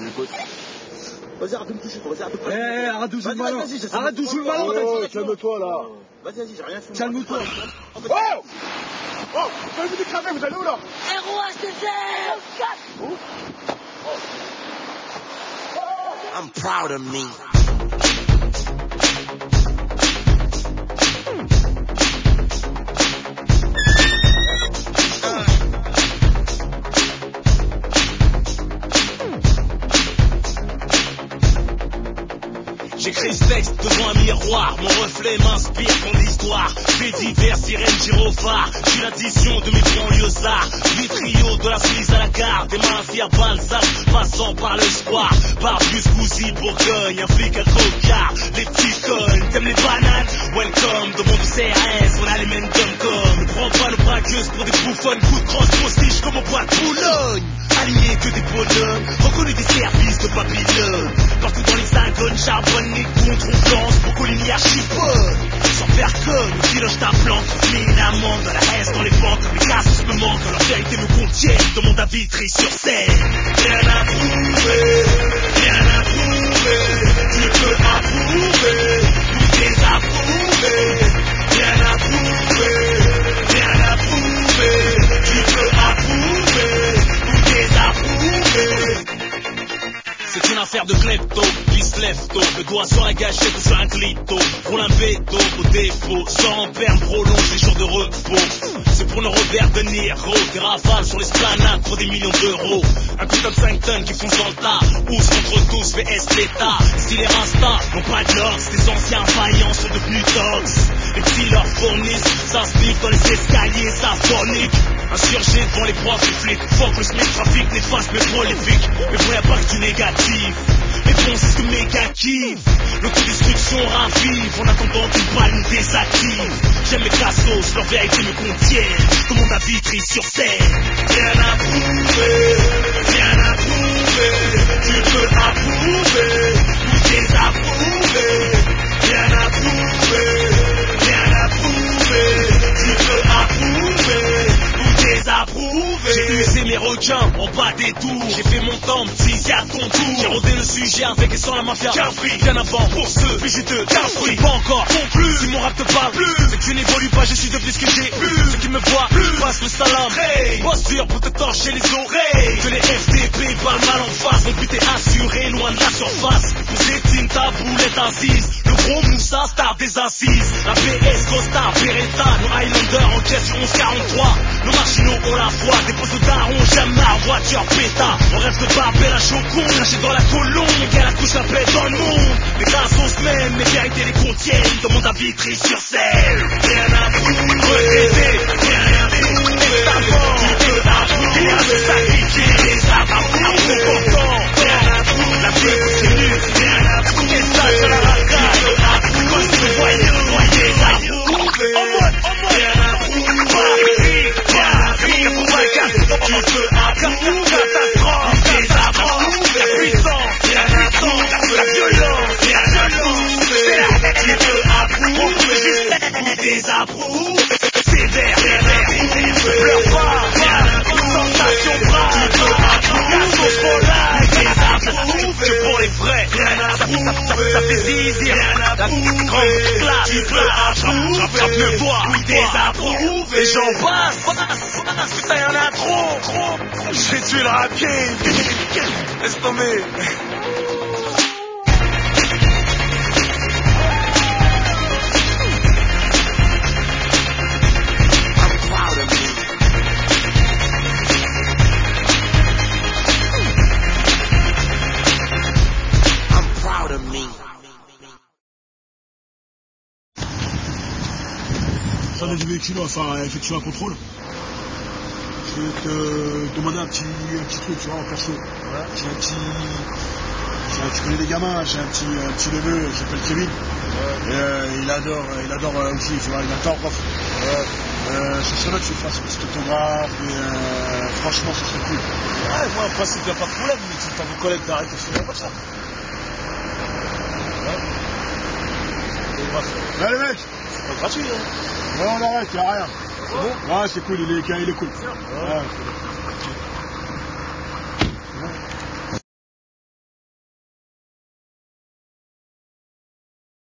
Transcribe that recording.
Vas-y, arrête de me toucher, vas-y, arrête de me toucher. Arrête de jouer le malin. Arrête de jouer le malin. Calme-toi là. Vas-y, j'ai rien fait. Calme-toi. Oh, vous allez vous déclamer, vous allez où là? I'm proud of me. J'écris ce texte devant un miroir, mon reflet m'inspire mon histoire. Faits divers, sirènes, gyrophares, je suis l'addition de mes banlieusards. Vitrio de la Suisse à la gare, des mafias Balzac, passant par le square. Barbus, Gouzy, Bourgogne, un flic à cocard. Les petits connes, t'aimes les bananes? Welcome, dans mon CRS, on a les mêmes comme. Ne prends pas nos braqueuses pour des bouffonnes, coup de crosse, postiche comme au bois de Boulogne. Alignés que des bonhommes, reconnus des services de Babylone. Partout dans l'hexagone, charbonne les contre-flances pour Coligny archiponne. Sans faire conne, si loge ta planque, mets une amende dans la haine, dans les banques. Les casses me manquent, leur vérité me contiennent. Demande à Vitry sur scène. Rien à prouver, rien à prouver. Tu peux approuver, ou désapprouver. Rien à prouver, rien à prouver. Tu peux approuver, ou désapprouver. C'est une affaire de klepto, qui se lève tôt. Le doigt sur la gâchette ou sur un clito. Roule un béto au dépôt. Sans perme prolonge les jours de repos. C'est pour nos Robert De Niro. Des rafales sur l'esplanade pour des millions d'euros. Un putain de 5 tonnes qui fonce dans le tas. Ous contre tous, VS l'État. Si les Rasta n'ont pas de l'ox, les anciens vaillants sont devenus dogs. Les petits leur fournissent, ça se livre dans les escaliers, ça fornique. Insurgé devant les profs, les flics. Fuck le SMIC, trafic néfaste mais prolifique. Mais bon, y'a pas que du négatif. Mais bon, c'est ce que méga kiffe. L'autodestruction ravive en attendant qu'une balle nous désactive. J'aime mes cassos, leur vérité me contiennent. Demande à Vitry sur scène. Rien à prouver, rien à prouver. Tu peux approuver ou désapprouver. Rien à prouver, rien à prouver. Tu peux approuver ou désapprouver. J'ai usé mes requins en bas des tours. J'ai fait mon temps, petit à ton tour. J'ai rodé le sujet avec et sans la mafia. Carfree, bien avant, pour ceux, puis j'étais Carfree. Pas encore conclu, si mon rap te parle plus. C'est que tu n'évolues pas, je suis devenu ce que j'ai plus. Ceux qui me voient, plus, passe le salam. Hey, posture pour te torcher les oreilles. Que les FDP parlent mal en face. Mon but est assuré, loin de la surface. Vous étine ta boulette assise. Le gros Moussa, star des assises. La PS, Costa, Beretta. Nos Highlanders en caisse sur 1143. Nos marginaux ont la foi. Des postes darons, jamais la voiture péta. On rêve de Babel à Chocon. Caché dans la colombe, les gars la couche la paix dans le monde. Les garçons se mènent, mes vérités les contiennent. Demande à Vitry sur scène. Rien à prouver, regretter, rien à prouver. Tu peux approuver, rien à se sacrifier. Les approuver, pourtant, rien à prouver. La vie continue, rien à prouver. Quel stage à la racaille, tu peux approuver. Tu peux voyer, approuver. En mode, rien à prouver. Rien à prouver, tu peux approuver. Catastrophe, désapprouver. Puissance, rien à prouver. La violence, rien à prouver. Tu peux approuver ou désapprouver. Sévère, rien à prouver. Pleure pas, rien à prouver. Sensation brave, tu peux approuver. La sauce polaire, désapprouver. C'est pour les vrais, rien à prouver. Ça fait zizi, rien à prouver. Grande classe, tu peux approuver. Frappe le bois, oui, désapprouver. Les gens passent, putain, y'en a trop. J'ai tué le rap game. Laisse tomber. J'en du véhicule, enfin effectuer un contrôle. Je vais te demander un petit truc, tu vois, en perso. Ouais. Tu connais les gamins, j'ai un petit neveu, je s'appelle Kevin. Ouais. Et il adore aussi, tu vois, il adore prof. Ouais. Ce serait là que tu fasses un petit autographe, et franchement, ce serait cool. Ouais, moi, en principe, il n'y a pas de problème, mais tu t'as vos collègues d'arrêter de finir comme ça. Ouais, les mecs, c'est pas gratuit, hein. Non, on arrête, il n'y a rien. C'est bon? Ouais, c'est cool, il est cool. Ouais.